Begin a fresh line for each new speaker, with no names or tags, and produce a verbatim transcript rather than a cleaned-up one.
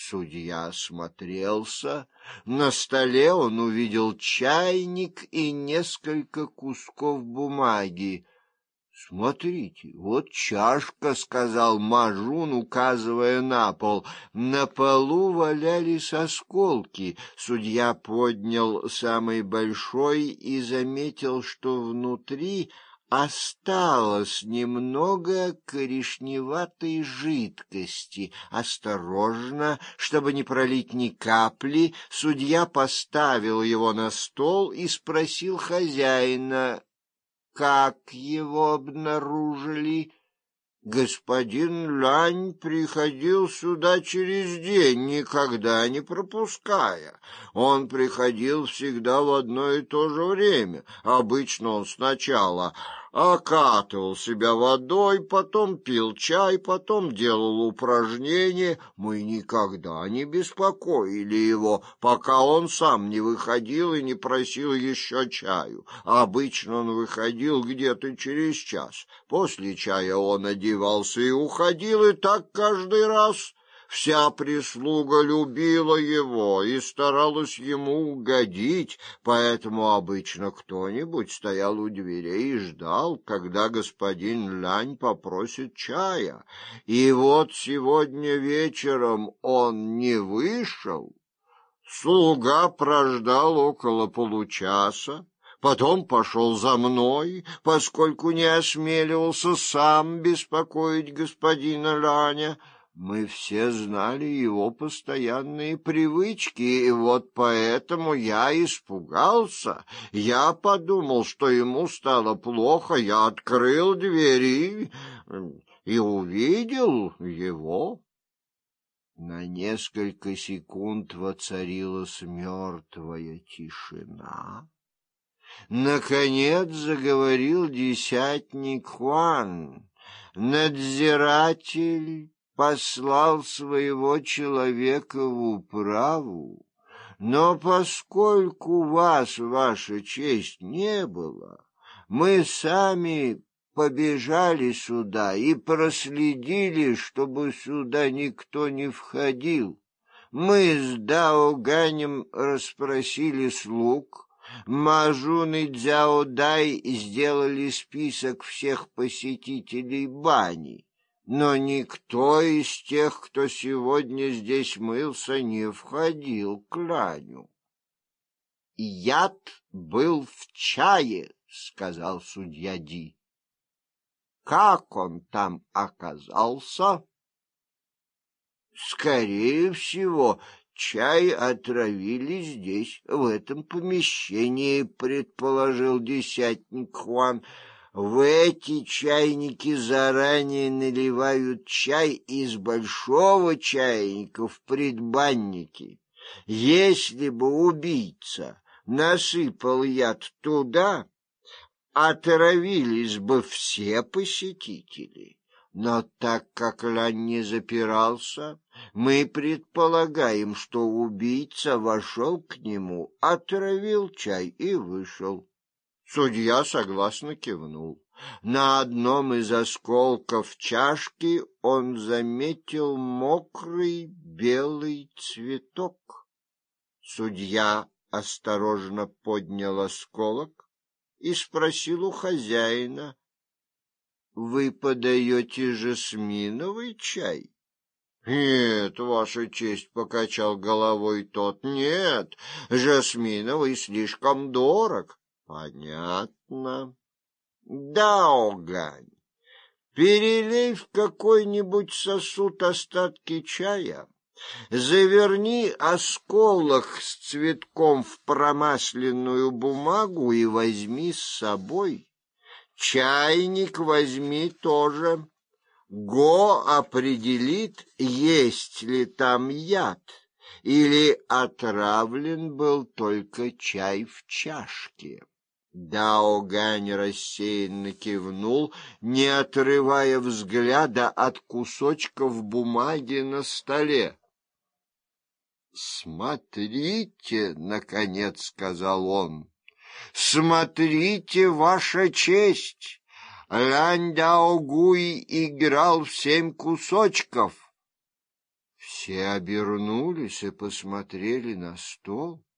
Судья осмотрелся. На столе он увидел чайник и несколько кусков бумаги. — Смотрите, вот чашка, — сказал Мажун, указывая на пол. На полу валялись осколки. Судья поднял самый большой и заметил, что внутри осталось немного коричневатой жидкости. Осторожно, чтобы не пролить ни капли, судья поставил его на стол и спросил хозяина: как его обнаружили? Господин Лань приходил сюда через день, никогда не пропуская. Он приходил всегда в одно и то же время. Обычно он сначала окатывал себя водой, потом пил чай, потом делал упражнения. Мы никогда не беспокоили его, пока он сам не выходил и не просил еще чаю. Обычно он выходил где-то через час. После чая он одевался и уходил, и так каждый раз. Вся прислуга любила его и старалась ему угодить, поэтому обычно кто-нибудь стоял у дверей и ждал, когда господин Лань попросит чая. И вот сегодня вечером он не вышел. Слуга прождал около получаса, потом пошел за мной, поскольку не осмеливался сам беспокоить господина Ланя. Мы все знали его постоянные привычки, и вот поэтому я испугался. Я подумал, что ему стало плохо, я открыл двери и увидел его. На несколько секунд воцарилась мертвая тишина. Наконец заговорил десятник Хуан. Надзиратель послал своего человека в управу, но поскольку вас, ваша честь, не было, мы сами побежали сюда и проследили, чтобы сюда никто не входил. Мы с Дао Ганем расспросили слуг, Мажун и Цзяо Дай сделали список всех посетителей бани, но никто из тех, кто сегодня здесь мылся, не входил к Ланю. — Яд был в чае, — сказал судья Ди. — Как он там оказался? — Скорее всего, чай отравили здесь, в этом помещении, — предположил десятник Хуан. В эти чайники заранее наливают чай из большого чайника в предбаннике. Если бы убийца насыпал яд туда, отравились бы все посетители. Но так как Лань не запирался, мы предполагаем, что убийца вошел к нему, отравил чай и вышел. Судья согласно кивнул. На одном из осколков чашки он заметил мокрый белый цветок. Судья осторожно поднял осколок и спросил у хозяина: — Вы подаете жасминовый чай? — Нет, ваша честь, — покачал головой тот, — нет, жасминовый слишком дорог. — Понятно. Дао Гань, перелей в какой-нибудь сосуд остатки чая, заверни осколок с цветком в промасленную бумагу и возьми с собой. Чайник возьми тоже. Го определит, есть ли там яд, или отравлен был только чай в чашке. Дао Гань рассеянно кивнул, не отрывая взгляда от кусочков бумаги на столе. — Смотрите, — наконец сказал он, — смотрите, ваша честь! Лань Дао Гуй играл в семь кусочков. — В Все обернулись и посмотрели на стол.